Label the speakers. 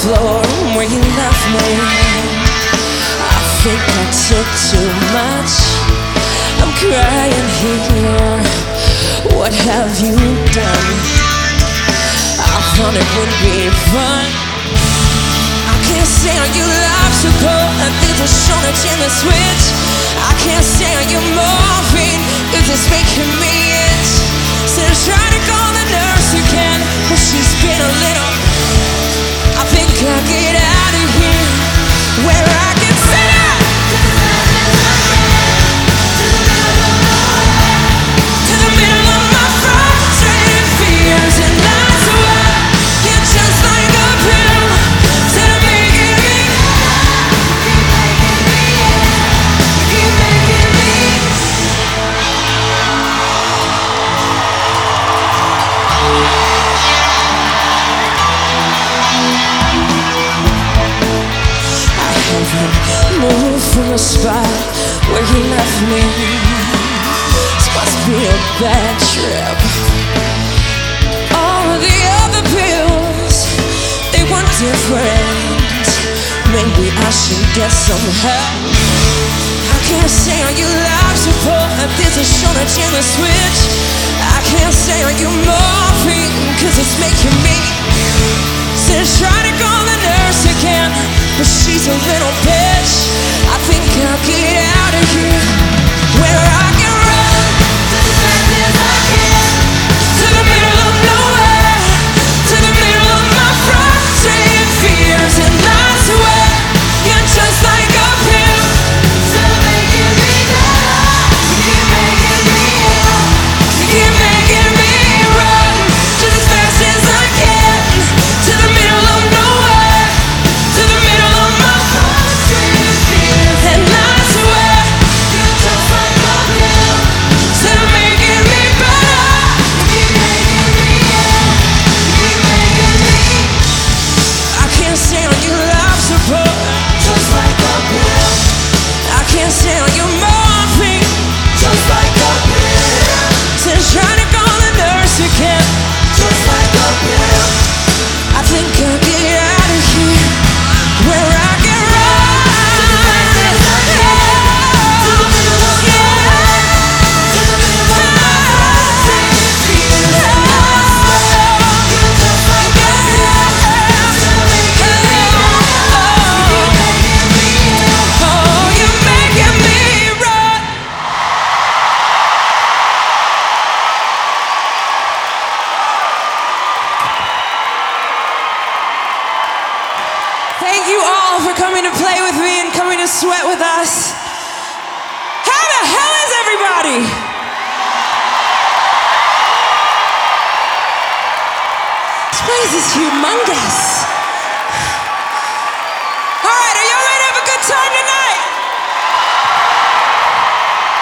Speaker 1: floor where you left me. I think I took too much. I'm crying here. What have you done? I thought it would be fun. I can't stand your love support. There's a shortage in the switch. I can't stand your morphine. It's just making me itch. Still trying to call the nurse again, but she's been a little. I think I'll get out of here where I can sit up to the middle of my frustrated fears, and I swear you're just like a pill to making me. Keep making me. Move from the spot where you left me. This must be a bad trip. All of the other pills, they were different. Maybe I should get some help. I can't stay on your life support. There's a shortage in the switch. I can't stay on your morphine, cause it's making me. Still trying to call the nurse again, but she's a little bitch. I think I'll get out of here where I can run as fast as I can to the middle of nowhere, to the middle of my frustrated fears, and I swear you're just like a pill, still making me better. Keep making me ill, keep making me run just as fast as I can to the middle of nowhere, to the middle of my frustrated fears, and I swear you're just like a pill, still making me better. Keep making me ill, keep making me. I can't stay on your life support, just like a pill. I can't stay on your morphine, just like a pill. Since trying to call the nurse again, just like a pill. I think I'll get out of here where I can run to the fast as I can to the middle of nowhere, to the middle of my frustrated fears, and I swear you're just like a pill, still making me better. Keep making me ill. Oh, you're making me run. Thank you all for coming to play with me and coming to sweat with us. How the hell is everybody? This place is humongous.